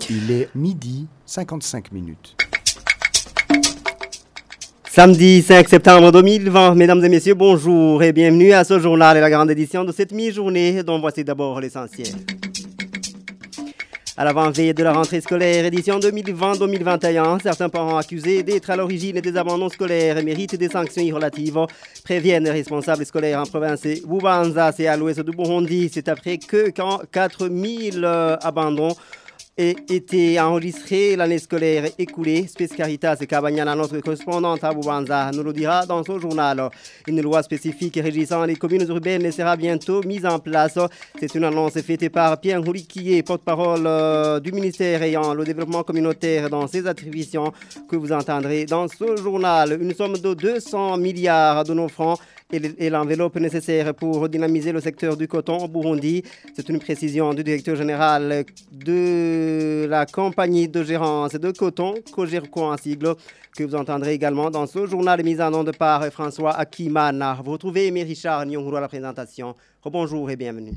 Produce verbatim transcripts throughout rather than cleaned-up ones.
Il est midi cinquante-cinq minutes. Samedi cinq septembre deux mille vingt, mesdames et messieurs, bonjour et bienvenue à ce journal et la grande édition de cette mi-journée dont voici d'abord l'essentiel. À l'avant-veille de la rentrée scolaire, édition deux mille vingt deux mille vingt et un, certains parents accusés d'être à l'origine des abandons scolaires et méritent des sanctions irrelatives, préviennent les responsables scolaires en province Bubanza, c'est à l'ouest du Burundi. C'est après que quatre mille euh, abandons et été enregistré l'année scolaire écoulée. Space Caritas et Cabagnan, notre correspondante à Bubanza, nous le dira dans son journal. Une loi spécifique régissant les communes urbaines sera bientôt mise en place. C'est une annonce faite par Pierre Houliquier, porte-parole euh, du ministère ayant le développement communautaire dans ses attributions, que vous entendrez dans ce journal. Une somme de deux cents milliards de nos francs et l'enveloppe nécessaire pour dynamiser le secteur du coton au Burundi. C'est une précision du directeur général de la compagnie de gérance de coton, Cogerco en sigle, que vous entendrez également dans ce journal mis en nom de par François Akimana. Vous retrouvez Aimé Richard Nyonguru à la présentation. Rebonjour et bienvenue.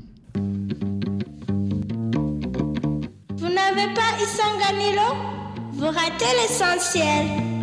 Vous n'avez pas Isanganilo? Vous ratez l'essentiel.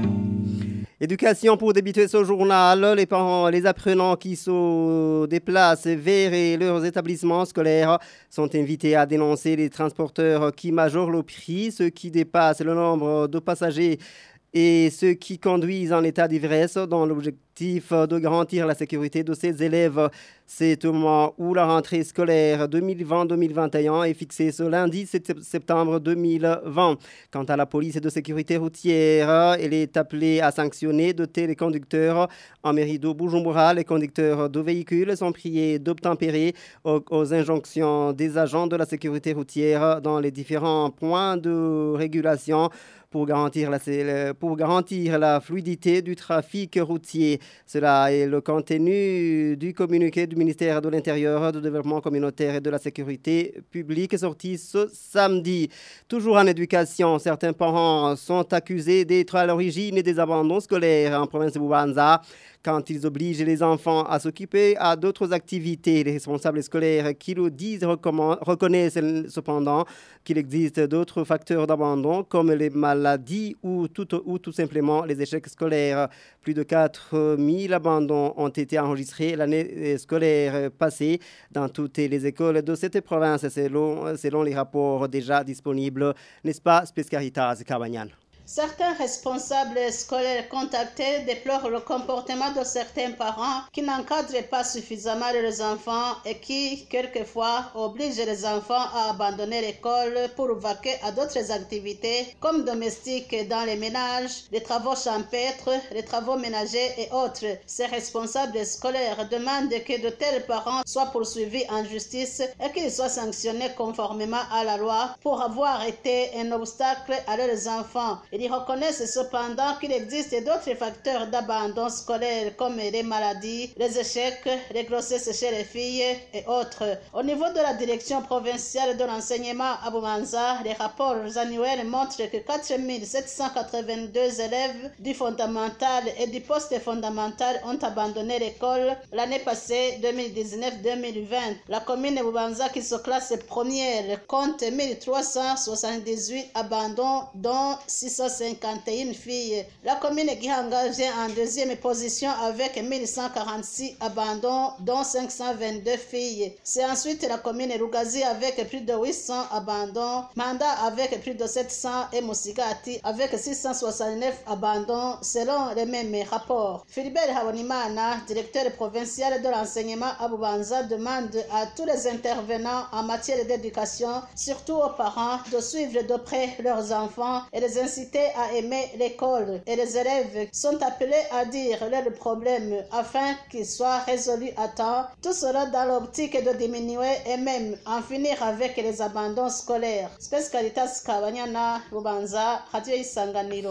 Éducation pour débuter ce journal. Les parents, les apprenants qui se déplacent vers leurs établissements scolaires sont invités à dénoncer les transporteurs qui majorent le prix, ceux qui dépassent le nombre de passagers et ceux qui conduisent en état d'ivresse dans l'objectif de garantir la sécurité de ces élèves. C'est au moment où la rentrée scolaire deux mille vingt deux mille vingt et un est fixée ce lundi sept septembre deux mille vingt. Quant à la police de sécurité routière, elle est appelée à sanctionner de tels conducteurs. En mairie de Bujumbura, les conducteurs de véhicules sont priés d'obtempérer aux, aux injonctions des agents de la sécurité routière dans les différents points de régulation pour garantir la, pour garantir la fluidité du trafic routier. Cela est le contenu du communiqué du ministère de l'Intérieur, du Développement communautaire et de la Sécurité publique sorti ce samedi. Toujours en éducation, certains parents sont accusés d'être à l'origine des abandons scolaires en province de Bubanza quand ils obligent les enfants à s'occuper à d'autres activités. Les responsables scolaires qui le disent reconnaissent cependant qu'il existe d'autres facteurs d'abandon comme les maladies ou tout, ou tout simplement les échecs scolaires. Plus de quatre mille abandons ont été enregistrés l'année scolaire passée dans toutes les écoles de cette province selon, selon les rapports déjà disponibles. N'est-ce pas, Space Caritas Cabagnan? Certains responsables scolaires contactés déplorent le comportement de certains parents qui n'encadrent pas suffisamment leurs enfants et qui, quelquefois, obligent les enfants à abandonner l'école pour vaquer à d'autres activités comme domestiques dans les ménages, les travaux champêtres, les travaux ménagers et autres. Ces responsables scolaires demandent que de tels parents soient poursuivis en justice et qu'ils soient sanctionnés conformément à la loi pour avoir été un obstacle à leurs enfants. Ils reconnaissent cependant qu'il existe d'autres facteurs d'abandon scolaire comme les maladies, les échecs, les grossesses chez les filles et autres. Au niveau de la direction provinciale de l'enseignement à Bubanza, les rapports annuels montrent que quatre mille sept cent quatre-vingt-deux élèves du fondamental et du poste fondamental ont abandonné l'école l'année passée deux mille dix-neuf deux mille vingt. La commune de Bubanza qui se classe première compte mille trois cent soixante-dix-huit abandons dont six cent cinquante et une filles. La commune Gihanga vient en deuxième position avec mille cent quarante-six abandons, dont cinq cent vingt-deux filles. C'est ensuite la commune Rugazi avec plus de huit cents abandons, Manda avec plus de sept cents et Musigati avec six cent soixante-neuf abandons selon les mêmes rapports. Philibert Habonimana, directeur provincial de l'enseignement à Bubanza, demande à tous les intervenants en matière d'éducation, surtout aux parents, de suivre de près leurs enfants et les inciter à aimer l'école. Et les élèves sont appelés à dire leurs problèmes afin qu'ils soient résolus à temps. Tout cela dans l'optique de diminuer et même en finir avec les abandons scolaires. Space Caritas Kabanyana, Bubanza, Radio Isanganiro.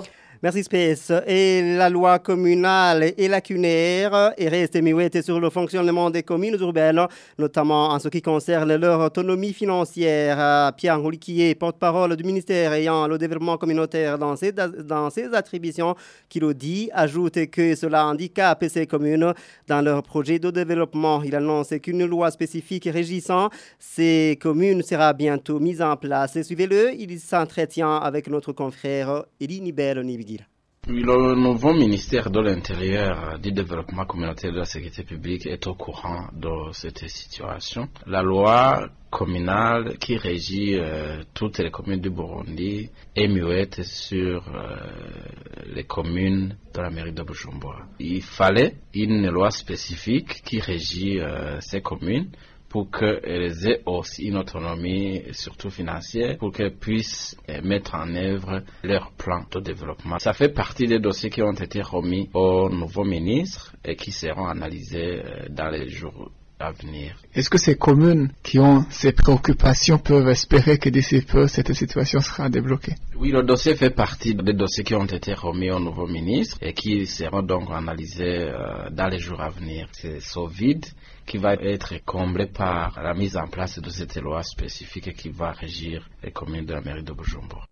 Merci Space. Et la loi communale et lacunaire est restée muette sur le fonctionnement des communes urbaines, notamment en ce qui concerne leur autonomie financière. Pierre Houliquier, porte-parole du ministère ayant le développement communautaire dans ses, dans ses attributions, qui le dit, ajoute que cela handicape ces communes dans leur projet de développement. Il annonce qu'une loi spécifique régissant ces communes sera bientôt mise en place. Suivez-le, il s'entretient avec notre confrère Elie Nibel-Nibigil. Le nouveau ministère de l'Intérieur, du Développement communautaire et de la Sécurité publique est au courant de cette situation. La loi communale qui régit euh, toutes les communes du Burundi est muette sur euh, les communes de la mairie de Bujumbura. Il fallait une loi spécifique qui régit euh, ces communes pour qu'elles aient aussi une autonomie, surtout financière, pour qu'elles puissent mettre en œuvre leur plan de développement. Ça fait partie des dossiers qui ont été remis au nouveau ministre et qui seront analysés dans les jours à venir. Est-ce que ces communes qui ont ces préoccupations peuvent espérer que d'ici peu, cette situation sera débloquée? Oui, le dossier fait partie des dossiers qui ont été remis au nouveau ministre et qui seront donc analysés euh, dans les jours à venir. C'est ce vide qui va être comblé par la mise en place de cette loi spécifique qui va régir les communes de la mairie de Bujumbura.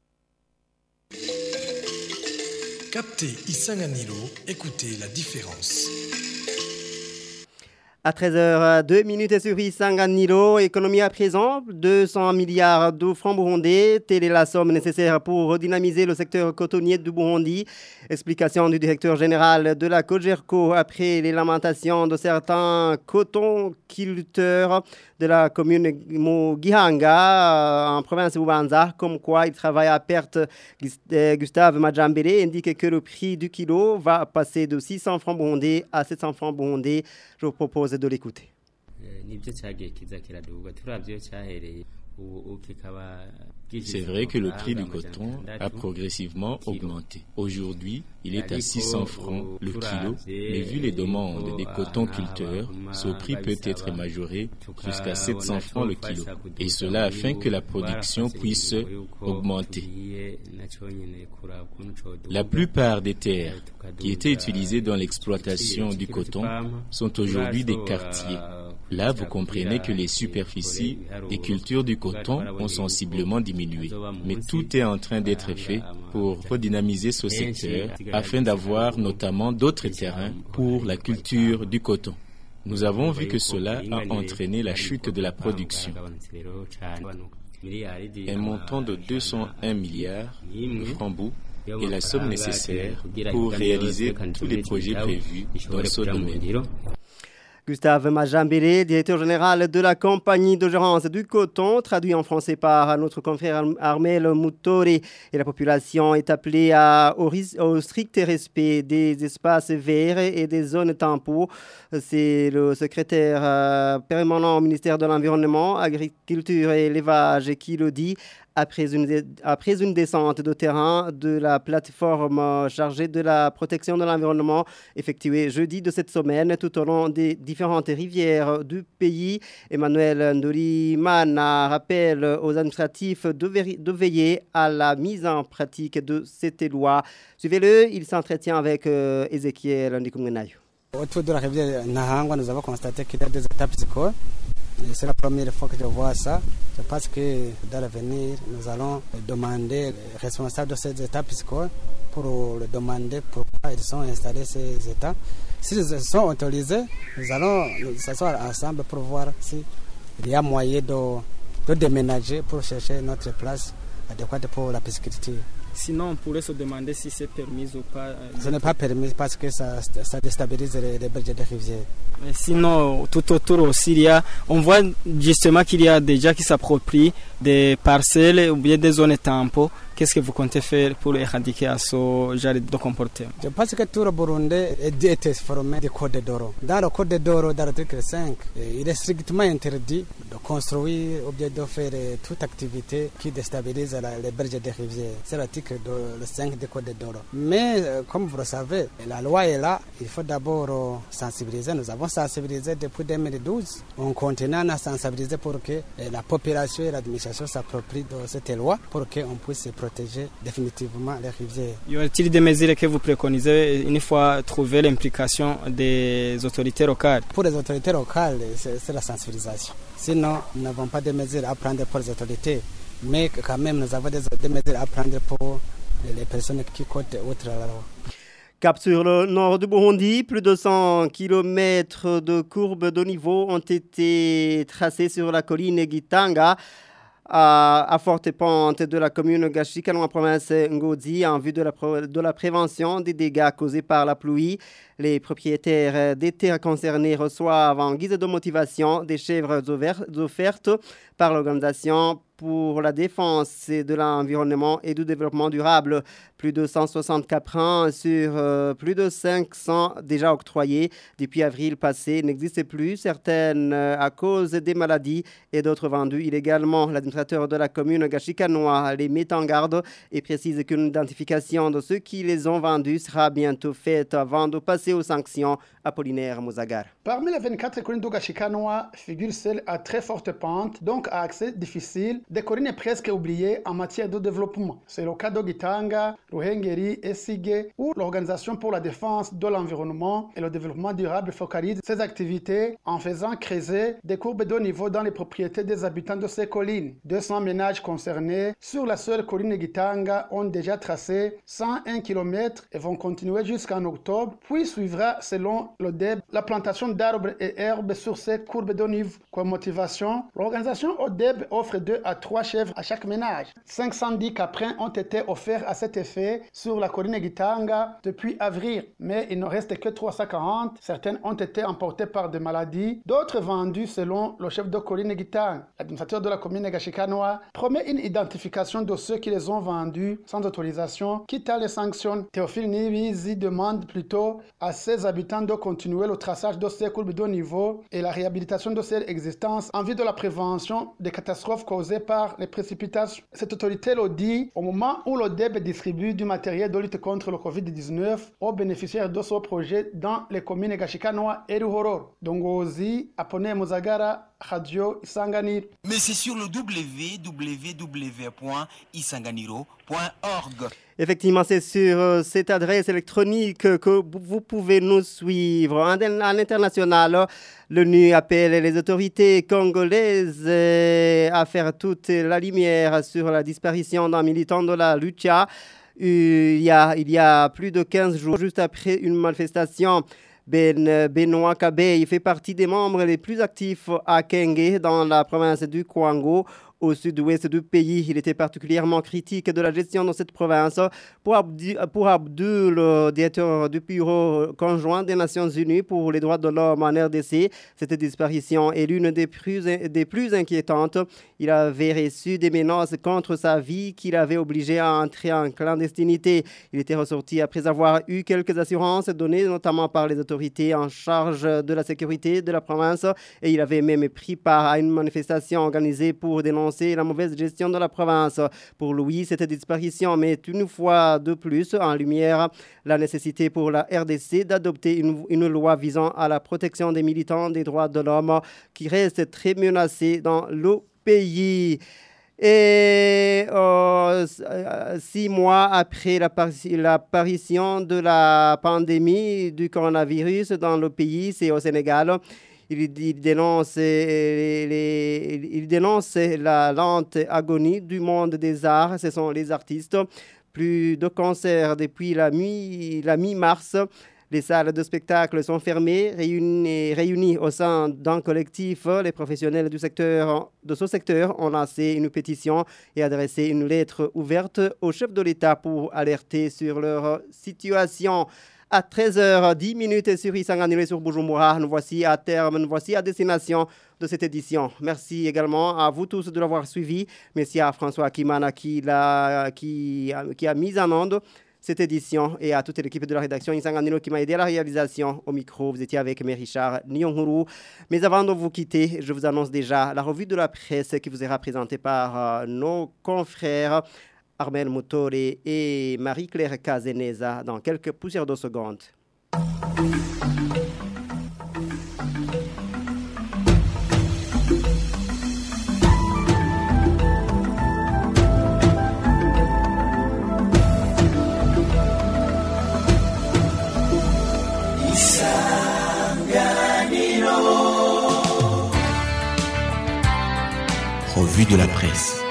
Captez Isanganilo, écoutez la différence. À treize heures deux minutes sur Isanganilo, économie à présent, deux cents milliards de francs burundais. Telle est la somme nécessaire pour redynamiser le secteur cotonnier du Burundi. Explication du directeur général de la Cogerco après les lamentations de certains cotonculteurs de la commune Gihanga en province de Bubanza, comme quoi il travaille à perte. Gustave Majambele indique que le prix du kilo va passer de six cents francs burundais à sept cents francs burundais. Je vous propose de l'écouter. C'est vrai que le prix du coton a progressivement augmenté. Aujourd'hui, il est à six cents francs le kilo, mais vu les demandes des cotonculteurs, ce prix peut être majoré jusqu'à sept cents francs le kilo. Et cela afin que la production puisse augmenter. La plupart des terres qui étaient utilisées dans l'exploitation du coton sont aujourd'hui des quartiers. Là, vous comprenez que les superficies des cultures du coton ont sensiblement diminué. Mais tout est en train d'être fait pour redynamiser ce secteur afin d'avoir notamment d'autres terrains pour la culture du coton. Nous avons vu que cela a entraîné la chute de la production. Un montant de deux cent un milliards de francs bou est la somme nécessaire pour réaliser tous les projets prévus dans ce domaine. Gustave Majambele, directeur général de la compagnie de gérance du coton, traduit en français par notre confrère Armel Moutori. Et la population est appelée à, au, au strict respect des espaces verts et des zones tampons. C'est le secrétaire euh, permanent au ministère de l'Environnement, Agriculture et Élevage qui le dit. Après une, après une descente de terrain de la plateforme chargée de la protection de l'environnement effectuée jeudi de cette semaine tout au long des différentes rivières du pays, Emmanuel Ndorimana rappelle aux administratifs de, de veiller à la mise en pratique de cette loi. Suivez-le, il s'entretient avec euh, Ézéchiel Ndikumwenayo. Autour de la rivière Nahangwa, nous avons constaté qu'il y a des étapes psycho. C'est la première fois que je vois ça. Je pense que dans l'avenir, nous allons demander aux responsables de ces états piscicoles pour le demander pourquoi ils sont installés ces états. S'ils sont autorisés, nous allons nous s'asseoir ensemble pour voir s'il y a moyen de, de déménager pour chercher notre place adéquate pour la pisciculture. Sinon, on pourrait se demander si c'est permis ou pas. Ce n'est pas permis parce que ça, ça déstabilise les, les berges des rivières. Mais sinon, tout autour aussi, il y a, on voit justement qu'il y a des gens qui s'approprient des parcelles ou bien des zones tampons. Qu'est-ce que vous comptez faire pour éradiquer à ce genre de comportement? Je pense que tout le Burundi est formé du Code d'Oro. Dans le Code d'Oro, dans l'article cinq, il est strictement interdit de construire ou bien de faire toute activité qui déstabilise la, les berges des rivières. C'est l'article cinq du Code d'Oro. Mais, comme vous le savez, la loi est là. Il faut d'abord sensibiliser. Nous avons sensibilisé depuis deux mille douze. On continue à sensibiliser pour que la population et l'administration s'approprient de cette loi pour qu'on puisse se protéger protéger définitivement les rivières. Y aurait-il des mesures que vous préconisez une fois trouvé l'implication des autorités locales? Pour les autorités locales, c'est, c'est la sensibilisation. Sinon, nous n'avons pas de mesures à prendre pour les autorités, mais quand même nous avons des, des mesures à prendre pour les personnes qui côtent outre la loi. Cap sur le nord du Burundi, plus de cent kilomètres de courbes de niveau ont été tracées sur la colline Gitanga, à, à forte pente de la commune Gashika dans la province Ngozi en vue de la, de la prévention des dégâts causés par la pluie. Les propriétaires des terres concernées reçoivent en guise de motivation des chèvres offertes par l'organisation pour la défense de l'environnement et du développement durable. Plus de cent soixante caprins sur euh, plus de cinq cents déjà octroyés depuis avril passé n'existent plus, certaines euh, à cause des maladies et d'autres vendus illégalement. L'administrateur de la commune Gashikanoa les met en garde et précise qu'une identification de ceux qui les ont vendus sera bientôt faite avant de passer aux sanctions. Apollinaire Mouzagar. Parmi les vingt-quatre collines de Gashikanoa figure celle à très forte pente, donc à accès difficile, des collines presque oubliées en matière de développement. C'est le cas de Gitanga, Ruhengeri, Esige, où l'Organisation pour la défense de l'environnement et le développement durable focalise ses activités en faisant creuser des courbes de niveau dans les propriétés des habitants de ces collines. deux cents ménages concernés sur la seule colline Gitanga ont déjà tracé cent un kilomètres et vont continuer jusqu'en octobre, puis suivra selon le D E B la plantation d'arbres et herbes sur ces courbes de niveau. Comme motivation, l'organisation O D E B offre deux à trois chèvres à chaque ménage. cinq cent dix caprins ont été offerts à cet effet sur la colline Gitanga depuis avril, mais il ne reste que trois cent quarante. Certaines ont été emportées par des maladies, d'autres vendues selon le chef de colline Gitanga. L'administrateur de la commune Gashikanoa promet une identification de ceux qui les ont vendus sans autorisation, quitte à les sanctionner. Théophile Nibizi demande plutôt à ses habitants de continuer le traçage de ces courbes de niveau et la réhabilitation de celles existantes en vue de la prévention des catastrophes causées par les précipitations. Cette autorité le dit au moment où le D E B distribue du matériel de lutte contre le covid dix-neuf aux bénéficiaires de ce projet dans les communes Gashikanoa et Ruhororo. Dongozi, Apone Muzagara, Radio Isanganiro. Mais c'est sur le w w w point isanganiro point org. Effectivement, c'est sur euh, cette adresse électronique que vous pouvez nous suivre. À l'international, l'ONU appelle les autorités congolaises euh, à faire toute la lumière sur la disparition d'un militant de la Lucha. Euh, il, y a, il y a plus de quinze jours, juste après une manifestation. Ben, Benoît Kabé fait partie des membres les plus actifs à Kenge, dans la province du Kwango, au sud-ouest du pays. Il était particulièrement critique de la gestion de cette province. Pour, Abdi, pour Abdul, le directeur du bureau conjoint des Nations Unies pour les droits de l'homme en R D C, cette disparition est l'une des plus, des plus inquiétantes. Il avait reçu des menaces contre sa vie qui l'avaient obligé à entrer en clandestinité. Il était ressorti après avoir eu quelques assurances données, notamment par les autorités en charge de la sécurité de la province. Et il avait même pris part à une manifestation organisée pour dénoncer la mauvaise gestion de la province. Pour lui, cette disparition met une fois de plus en lumière la nécessité pour la R D C d'adopter une, une loi visant à la protection des militants des droits de l'homme qui restent très menacés dans le pays. Et euh, six mois après l'apparition de la pandémie du coronavirus dans le pays, c'est au Sénégal. Il, il, dénonce les, les, il dénonce la lente agonie du monde des arts. Ce sont les artistes. Plus de concerts depuis la, mi, la mi-mars. Les salles de spectacle sont fermées, réunies, réunies au sein d'un collectif. Les professionnels du secteur, de ce secteur ont lancé une pétition et adressé une lettre ouverte au chef de l'État pour alerter sur leur situation. À treize heures dix sur Isanganiro et sur Bujumbura, nous voici à terme, nous voici à destination de cette édition. Merci également à vous tous de l'avoir suivi. Merci à François Kimana qui, l'a, qui, a, qui a mis en onde cette édition et à toute l'équipe de la rédaction Isanganiro qui m'a aidé à la réalisation. Au micro, vous étiez avec mes Richard Nyonghuru. Mais avant de vous quitter, je vous annonce déjà la revue de la presse qui vous sera présentée par euh, nos confrères Armel Moutore et Marie-Claire Cazeneza dans quelques poussières de secondes. de la presse.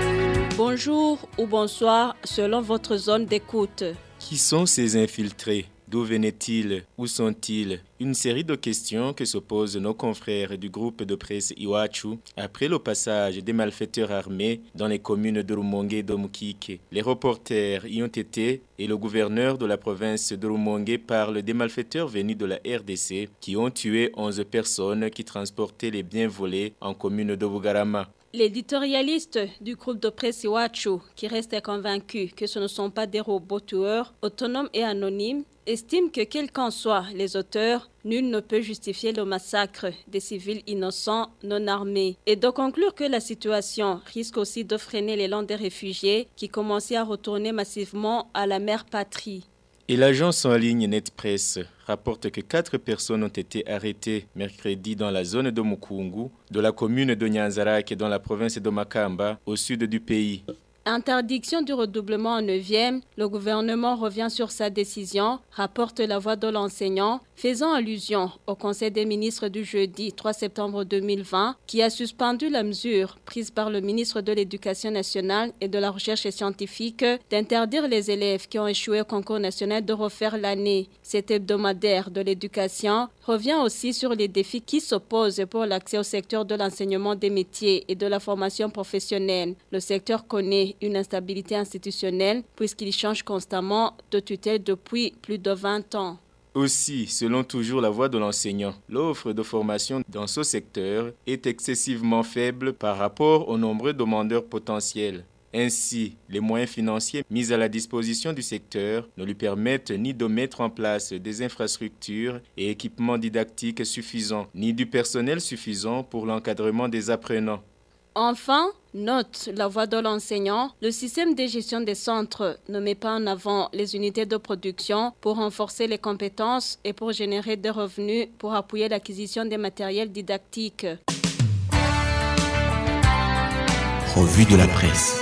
Bonjour ou bonsoir selon votre zone d'écoute. Qui sont ces infiltrés? D'où venaient-ils? Où sont-ils? Une série de questions que se posent nos confrères du groupe de presse Iwachu après le passage des malfaiteurs armés dans les communes de Rumongue et de Mukike. Les reporters y ont été et le gouverneur de la province de Rumongue parle des malfaiteurs venus de la R D C qui ont tué onze personnes qui transportaient les biens volés en commune de Bugarama. L'éditorialiste du groupe de presse Iwachu, qui reste convaincu que ce ne sont pas des robots tueurs, autonomes et anonymes, estime que quels qu'en soient les auteurs, nul ne peut justifier le massacre des civils innocents non armés. Et de conclure que la situation risque aussi de freiner l'élan des réfugiés qui commençaient à retourner massivement à la mère patrie. Et l'agence en ligne NetPress rapporte que quatre personnes ont été arrêtées mercredi dans la zone de Mukungu, de la commune de Nyanzarak et dans la province de Makamba, au sud du pays. Interdiction du redoublement en neuvième, le gouvernement revient sur sa décision, rapporte la voix de l'enseignant, faisant allusion au Conseil des ministres du jeudi trois septembre deux mille vingt, qui a suspendu la mesure prise par le ministre de l'Éducation nationale et de la Recherche scientifique d'interdire les élèves qui ont échoué au concours national de refaire l'année. Cet hebdomadaire de l'éducation revient aussi sur les défis qui s'opposent pour l'accès au secteur de l'enseignement des métiers et de la formation professionnelle. Le secteur connaît une instabilité institutionnelle puisqu'il change constamment de tutelle depuis plus de vingt ans. Aussi, selon toujours la voix de l'enseignant, l'offre de formation dans ce secteur est excessivement faible par rapport aux nombreux demandeurs potentiels. Ainsi, les moyens financiers mis à la disposition du secteur ne lui permettent ni de mettre en place des infrastructures et équipements didactiques suffisants, ni du personnel suffisant pour l'encadrement des apprenants. Enfin, note la voix de l'enseignant, le système de gestion des centres ne met pas en avant les unités de production pour renforcer les compétences et pour générer des revenus pour appuyer l'acquisition des matériels didactiques. Revue de la presse.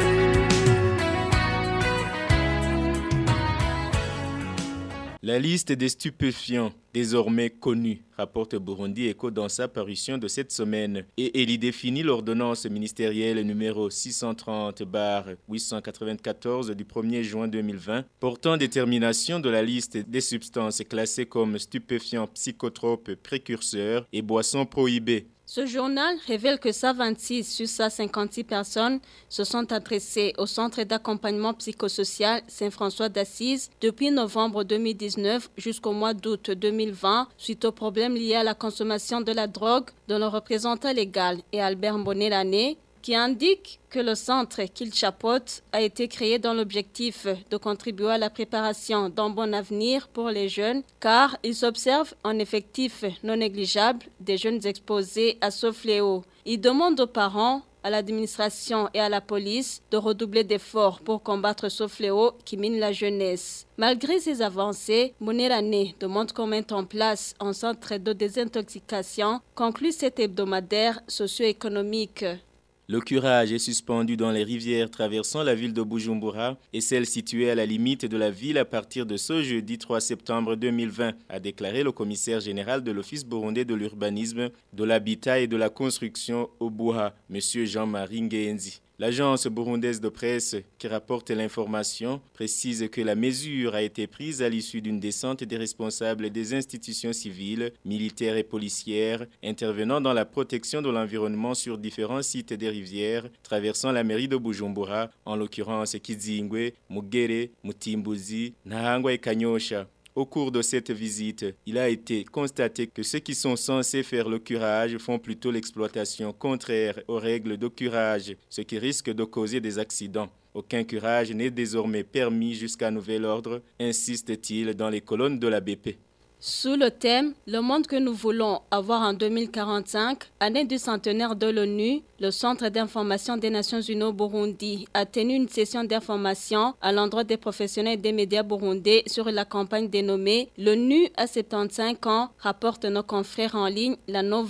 La liste des stupéfiants, désormais connue, rapporte Burundi Echo dans sa parution de cette semaine. Et elle y définit l'ordonnance ministérielle numéro six cent trente barre huit cent quatre-vingt-quatorze du premier juin deux mille vingt, portant détermination de la liste des substances classées comme stupéfiants, psychotropes, précurseurs et boissons prohibées. Ce journal révèle que cent vingt-six sur cent cinquante-six personnes se sont adressées au centre d'accompagnement psychosocial Saint-François d'Assise depuis novembre deux mille dix-neuf jusqu'au mois d'août deux mille vingt suite aux problèmes liés à la consommation de la drogue, dont le représentant légal est Albert Mbonelane, qui indique que le centre qu'il chapeaute a été créé dans l'objectif de contribuer à la préparation d'un bon avenir pour les jeunes, car il s'observe un effectif non négligeable des jeunes exposés à ce fléau. Il demande aux parents, à l'administration et à la police de redoubler d'efforts pour combattre ce fléau qui mine la jeunesse. Malgré ces avancées, Mbonelane demande qu'on mette en place un centre de désintoxication, conclut cet hebdomadaire socio-économique. Le curage est suspendu dans les rivières traversant la ville de Bujumbura et celles situées à la limite de la ville à partir de ce jeudi trois septembre deux mille vingt, a déclaré le commissaire général de l'Office burundais de l'urbanisme, de l'habitat et de la construction au Buha, M. Jean-Marie Ngenzi. L'agence burundaise de presse qui rapporte l'information précise que la mesure a été prise à l'issue d'une descente des responsables des institutions civiles, militaires et policières intervenant dans la protection de l'environnement sur différents sites des rivières traversant la mairie de Bujumbura, en l'occurrence Kizingwe, Mugere, Mutimbuzi, Nahangwa et Kanyosha. Au cours de cette visite, il a été constaté que ceux qui sont censés faire le curage font plutôt l'exploitation contraire aux règles de curage, ce qui risque de causer des accidents. Aucun curage n'est désormais permis jusqu'à nouvel ordre, insiste-t-il dans les colonnes de la B P. Sous le thème « Le monde que nous voulons avoir en deux mille quarante-cinq », année du centenaire de l'ONU, le Centre d'information des Nations Unies au Burundi a tenu une session d'information à l'endroit des professionnels des médias burundais sur la campagne dénommée « L'ONU à soixante-quinze ans », rapporte nos confrères en ligne La Nova.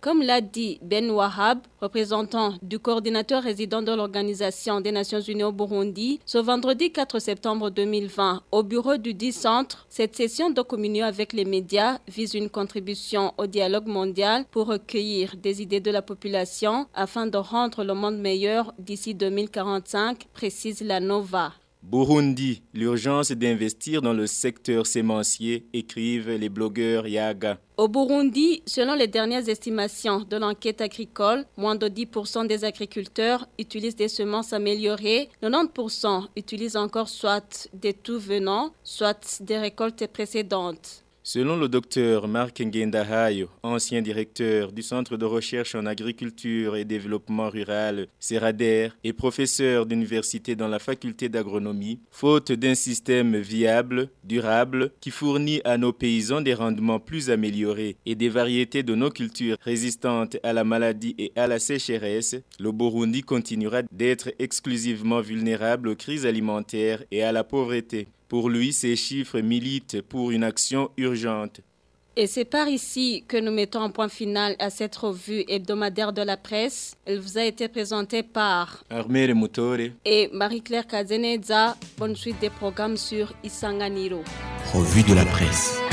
Comme l'a dit Ben Wahab, représentant du coordinateur résident de l'Organisation des Nations Unies au Burundi, ce vendredi quatre septembre deux mille vingt, au bureau du dit centre, cette session de communion avec les médias vise une contribution au dialogue mondial pour recueillir des idées de la population afin de rendre le monde meilleur d'ici deux mille quarante-cinq, précise la Nova. Burundi, l'urgence d'investir dans le secteur sémencier, écrivent les blogueurs Yaga. Au Burundi, selon les dernières estimations de l'enquête agricole, moins de dix pour cent des agriculteurs utilisent des semences améliorées, quatre-vingt-dix pour cent utilisent encore soit des tout venants, soit des récoltes précédentes. Selon le docteur Marc Ngendahayo, ancien directeur du Centre de recherche en agriculture et développement rural, CERADER, et professeur d'université dans la faculté d'agronomie, faute d'un système viable, durable, qui fournit à nos paysans des rendements plus améliorés et des variétés de nos cultures résistantes à la maladie et à la sécheresse, le Burundi continuera d'être exclusivement vulnérable aux crises alimentaires et à la pauvreté. Pour lui, ces chiffres militent pour une action urgente. Et c'est par ici que nous mettons un point final à cette revue hebdomadaire de la presse. Elle vous a été présentée par Armel Mutore et Marie-Claire Kazeneza. Bonne suite des programmes sur Isanganiro. Revue de la presse.